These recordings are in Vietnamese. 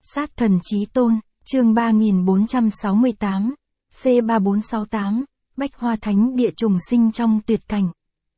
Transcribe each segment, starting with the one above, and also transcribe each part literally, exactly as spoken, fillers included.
Sát thần chí tôn, chương ba nghìn bốn trăm sáu mươi tám, C ba bốn sáu tám, Bách Hoa Thánh Địa trùng sinh trong tuyệt cảnh.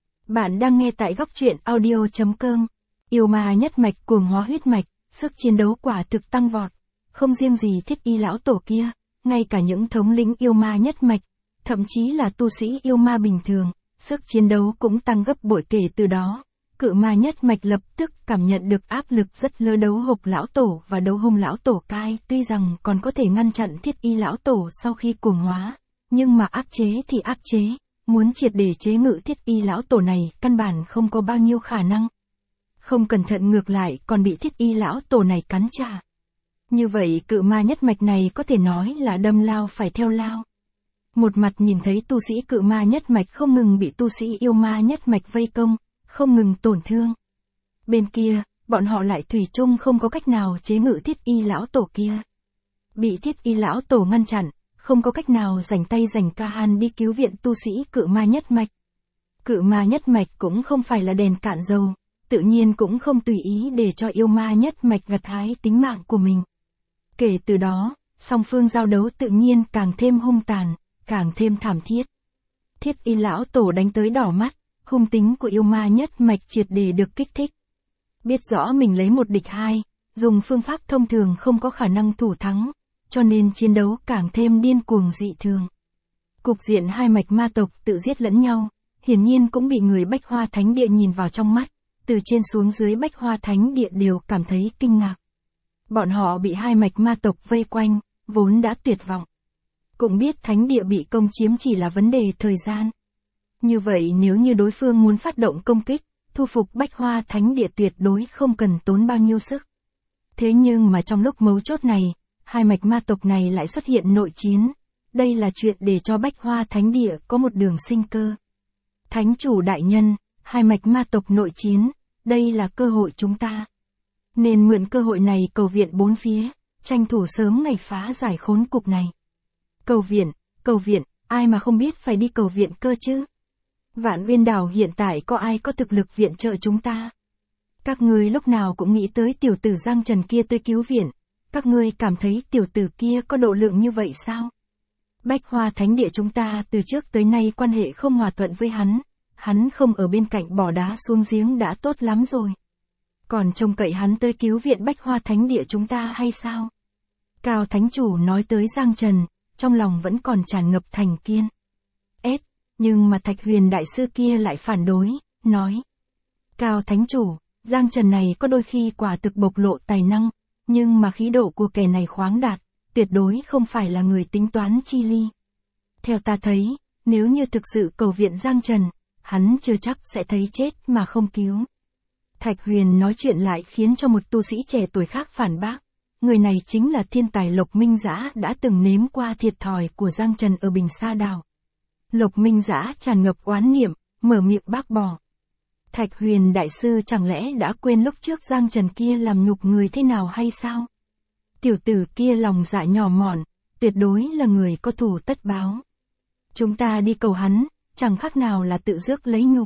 Bạn đang nghe tại góc truyện audio.com. Yêu ma nhất mạch cuồng hóa huyết mạch, sức chiến đấu quả thực tăng vọt. Không riêng gì Thiết Y lão tổ kia, ngay cả những thống lĩnh yêu ma nhất mạch, thậm chí là tu sĩ yêu ma bình thường, sức chiến đấu cũng tăng gấp bội kể từ đó. Cự ma nhất mạch lập tức cảm nhận được áp lực rất lớn. Đấu hộc lão tổ và đấu hung lão tổ cai tuy rằng còn có thể ngăn chặn Thiết Y lão tổ sau khi cuồng hóa, nhưng mà áp chế thì áp chế, muốn triệt để chế ngự Thiết Y lão tổ này căn bản không có bao nhiêu khả năng. Không cẩn thận ngược lại còn bị Thiết Y lão tổ này cắn trả. Như vậy cự ma nhất mạch này có thể nói là đâm lao phải theo lao. Một mặt nhìn thấy tu sĩ cự ma nhất mạch không ngừng bị tu sĩ yêu ma nhất mạch vây công, không ngừng tổn thương. Bên kia, bọn họ lại thủy chung không có cách nào chế ngự Thiết Y lão tổ kia. Bị Thiết Y lão tổ ngăn chặn, không có cách nào rảnh tay rảnh ca han đi cứu viện tu sĩ cự ma nhất mạch. Cự ma nhất mạch cũng không phải là đèn cạn dầu, tự nhiên cũng không tùy ý để cho yêu ma nhất mạch gặt hái tính mạng của mình. Kể từ đó, song phương giao đấu tự nhiên càng thêm hung tàn, càng thêm thảm thiết. Thiết Y lão tổ đánh tới đỏ mắt, hung tính của yêu ma nhất mạch triệt để được kích thích. Biết rõ mình lấy một địch hai, dùng phương pháp thông thường không có khả năng thủ thắng, cho nên chiến đấu càng thêm điên cuồng dị thường. Cục diện hai mạch ma tộc tự giết lẫn nhau, hiển nhiên cũng bị người Bách Hoa Thánh Địa nhìn vào trong mắt, từ trên xuống dưới Bách Hoa Thánh Địa đều cảm thấy kinh ngạc. Bọn họ bị hai mạch ma tộc vây quanh, vốn đã tuyệt vọng. Cũng biết Thánh Địa bị công chiếm chỉ là vấn đề thời gian. Như vậy nếu như đối phương muốn phát động công kích, thu phục Bách Hoa Thánh Địa tuyệt đối không cần tốn bao nhiêu sức. Thế nhưng mà trong lúc mấu chốt này, hai mạch ma tộc này lại xuất hiện nội chiến. Đây là chuyện để cho Bách Hoa Thánh Địa có một đường sinh cơ. Thánh chủ đại nhân, hai mạch ma tộc nội chiến, đây là cơ hội chúng ta. Nên mượn cơ hội này cầu viện bốn phía, tranh thủ sớm ngày phá giải khốn cục này. Cầu viện, cầu viện, ai mà không biết phải đi cầu viện cơ chứ? Vạn Uyên Đảo hiện tại có ai có thực lực viện trợ chúng ta? Các ngươi lúc nào cũng nghĩ tới tiểu tử Giang Trần kia tới cứu viện, các ngươi cảm thấy tiểu tử kia có độ lượng như vậy sao? Bách Hoa Thánh Địa chúng ta từ trước tới nay quan hệ không hòa thuận với hắn, hắn không ở bên cạnh bỏ đá xuống giếng đã tốt lắm rồi. Còn trông cậy hắn tới cứu viện Bách Hoa Thánh Địa chúng ta hay sao? Cao Thánh Chủ nói tới Giang Trần, trong lòng vẫn còn tràn ngập thành kiên. Ết, nhưng mà Thạch Huyền Đại Sư kia lại phản đối, nói. Cao Thánh Chủ, Giang Trần này có đôi khi quả thực bộc lộ tài năng, nhưng mà khí độ của kẻ này khoáng đạt, tuyệt đối không phải là người tính toán chi ly. Theo ta thấy, nếu như thực sự cầu viện Giang Trần, hắn chưa chắc sẽ thấy chết mà không cứu. Thạch Huyền nói chuyện lại khiến cho một tu sĩ trẻ tuổi khác phản bác. Người này chính là thiên tài Lộc Minh Dã đã từng nếm qua thiệt thòi của Giang Trần ở Bình Sa Đảo. Lộc Minh Dã tràn ngập oán niệm, mở miệng bác bỏ. Thạch Huyền Đại Sư chẳng lẽ đã quên lúc trước Giang Trần kia làm nhục người thế nào hay sao? Tiểu tử kia lòng dạ nhỏ mọn, tuyệt đối là người có thù tất báo. Chúng ta đi cầu hắn, chẳng khác nào là tự rước lấy nhục.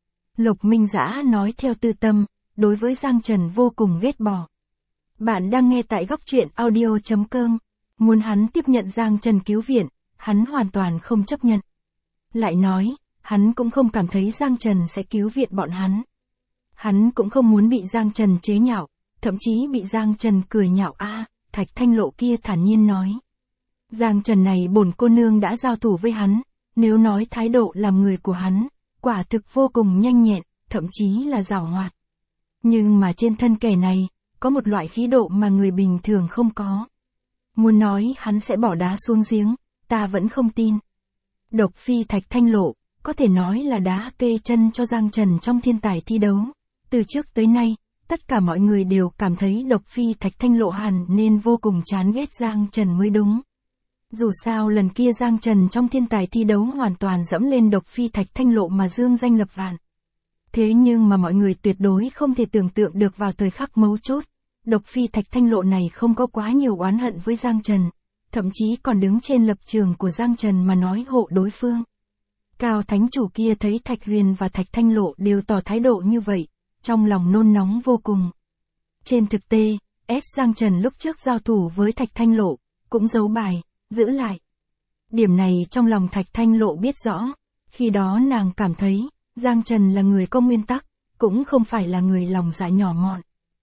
Lộc Minh Dã nói theo tư tâm, đối với Giang Trần vô cùng ghét bỏ. Bạn đang nghe tại góc truyện audio.com. Muốn hắn tiếp nhận Giang Trần cứu viện, hắn hoàn toàn không chấp nhận. Lại nói, hắn cũng không cảm thấy Giang Trần sẽ cứu viện bọn hắn. Hắn cũng không muốn bị Giang Trần chế nhạo, thậm chí bị Giang Trần cười nhạo a. Thạch Thanh Lộ kia thản nhiên nói. Giang Trần này bổn cô nương đã giao thủ với hắn, nếu nói thái độ làm người của hắn, quả thực vô cùng nhanh nhẹn, thậm chí là giàu hoạt. Nhưng mà trên thân kẻ này, có một loại khí độ mà người bình thường không có. Muốn nói hắn sẽ bỏ đá xuống giếng, ta vẫn không tin. Độc Phi Thạch Thanh Lộ, có thể nói là đá kê chân cho Giang Trần trong thiên tài thi đấu. Từ trước tới nay, tất cả mọi người đều cảm thấy Độc Phi Thạch Thanh Lộ hẳn nên vô cùng chán ghét Giang Trần mới đúng. Dù sao lần kia Giang Trần trong thiên tài thi đấu hoàn toàn dẫm lên Độc Phi Thạch Thanh Lộ mà dương danh lập vạn. Thế nhưng mà mọi người tuyệt đối không thể tưởng tượng được vào thời khắc mấu chốt, Độc Phi Thạch Thanh Lộ này không có quá nhiều oán hận với Giang Trần, thậm chí còn đứng trên lập trường của Giang Trần mà nói hộ đối phương. Cao Thánh Chủ kia thấy Thạch Huyền và Thạch Thanh Lộ đều tỏ thái độ như vậy, trong lòng nôn nóng vô cùng. Trên thực tế, S Giang Trần lúc trước giao thủ với Thạch Thanh Lộ, cũng giấu bài, giữ lại. Điểm này trong lòng Thạch Thanh Lộ biết rõ, khi đó nàng cảm thấy, Giang Trần là người có nguyên tắc, cũng không phải là người lòng dạ nhỏ mọn.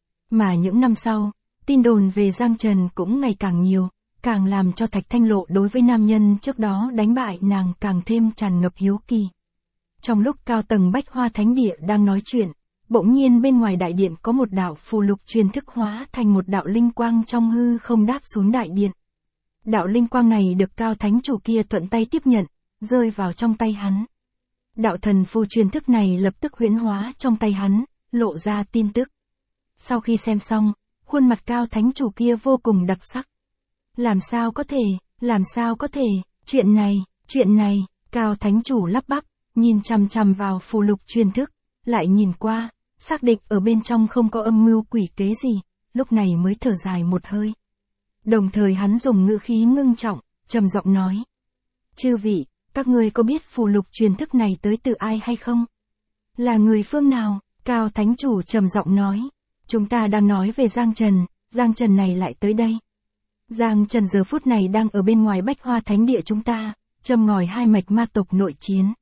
Mà những năm sau, tin đồn về Giang Trần cũng ngày càng nhiều, càng làm cho Thạch Thanh Lộ đối với nam nhân trước đó đánh bại nàng càng thêm tràn ngập hiếu kỳ. Trong lúc cao tầng Bách Hoa Thánh Địa đang nói chuyện, bỗng nhiên bên ngoài đại điện có một đạo phù lục truyền thức hóa thành một đạo linh quang trong hư không đáp xuống đại điện. Đạo linh quang này được cao thánh chủ kia thuận tay tiếp nhận, rơi vào trong tay hắn. Đạo thần phù truyền thức này lập tức huyễn hóa trong tay hắn, lộ ra tin tức. Sau khi xem xong, khuôn mặt cao thánh chủ kia vô cùng đặc sắc. Làm sao có thể, làm sao có thể, chuyện này, chuyện này, cao thánh chủ lắp bắp, nhìn chằm chằm vào phù lục truyền thức, lại nhìn qua, xác định ở bên trong không có âm mưu quỷ kế gì, lúc này mới thở dài một hơi. Đồng thời hắn dùng ngữ khí ngưng trọng, trầm giọng nói. Chư vị, các ngươi có biết phù lục truyền thức này tới từ ai hay không? Là người phương nào? Cao thánh chủ trầm giọng nói. Chúng ta đang nói về Giang Trần, Giang Trần này lại tới đây. Giang Trần giờ phút này đang ở bên ngoài Bách Hoa Thánh Địa chúng ta, châm ngòi hai mạch ma tộc nội chiến.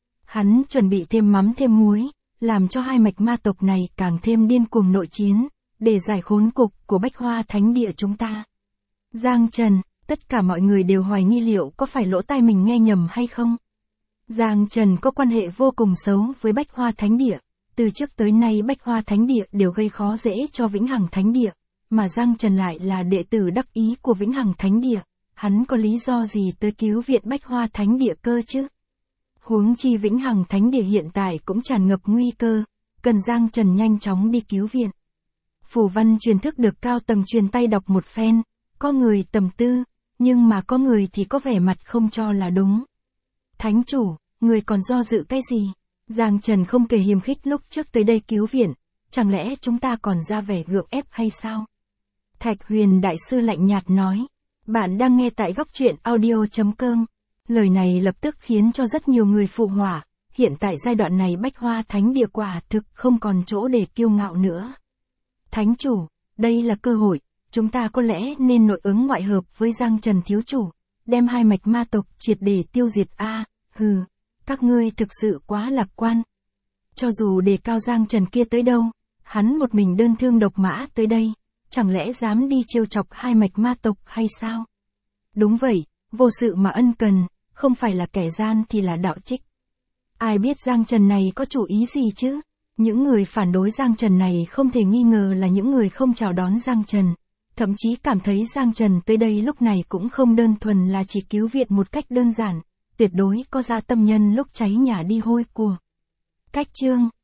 Hắn chuẩn bị thêm mắm thêm muối, làm cho hai mạch ma tộc này càng thêm điên cuồng nội chiến, để giải khốn cục của Bách Hoa Thánh Địa chúng ta. Giang Trần, tất cả mọi người đều hoài nghi liệu có phải lỗ tai mình nghe nhầm hay không. Giang Trần có quan hệ vô cùng xấu với Bách Hoa Thánh Địa, từ trước tới nay Bách Hoa Thánh Địa đều gây khó dễ cho Vĩnh Hằng Thánh Địa, mà Giang Trần lại là đệ tử đắc ý của Vĩnh Hằng Thánh Địa, hắn có lý do gì tới cứu viện Bách Hoa Thánh Địa cơ chứ? Huống chi Vĩnh Hằng Thánh Địa hiện tại cũng tràn ngập nguy cơ, cần Giang Trần nhanh chóng đi cứu viện. Phù văn truyền thức được cao tầng truyền tay đọc một phen, có người tầm tư, nhưng mà có người thì có vẻ mặt không cho là đúng. Thánh chủ, người còn do dự cái gì? Giang Trần không kể hiềm khích lúc trước tới đây cứu viện, chẳng lẽ chúng ta còn ra vẻ gượng ép hay sao? Thạch Huyền Đại Sư lạnh nhạt nói. Bạn đang nghe tại góc truyện audio chấm com. Lời này lập tức khiến cho rất nhiều người phụ họa, hiện tại giai đoạn này Bách Hoa Thánh Địa quả thực không còn chỗ để kiêu ngạo nữa. Thánh chủ, đây là cơ hội, chúng ta có lẽ nên nội ứng ngoại hợp với Giang Trần thiếu chủ, đem hai mạch ma tộc triệt để tiêu diệt a. Hừ, các ngươi thực sự quá lạc quan. Cho dù đề cao Giang Trần kia tới đâu, hắn một mình đơn thương độc mã tới đây, chẳng lẽ dám đi trêu chọc hai mạch ma tộc hay sao? Đúng vậy, vô sự mà ân cần, không phải là kẻ gian thì là đạo trích. Ai biết Giang Trần này có chủ ý gì chứ? Những người phản đối Giang Trần này không thể nghi ngờ là những người không chào đón Giang Trần, thậm chí cảm thấy Giang Trần tới đây lúc này cũng không đơn thuần là chỉ cứu viện một cách đơn giản, tuyệt đối có dạ tâm nhân lúc cháy nhà đi hôi của. Cách chương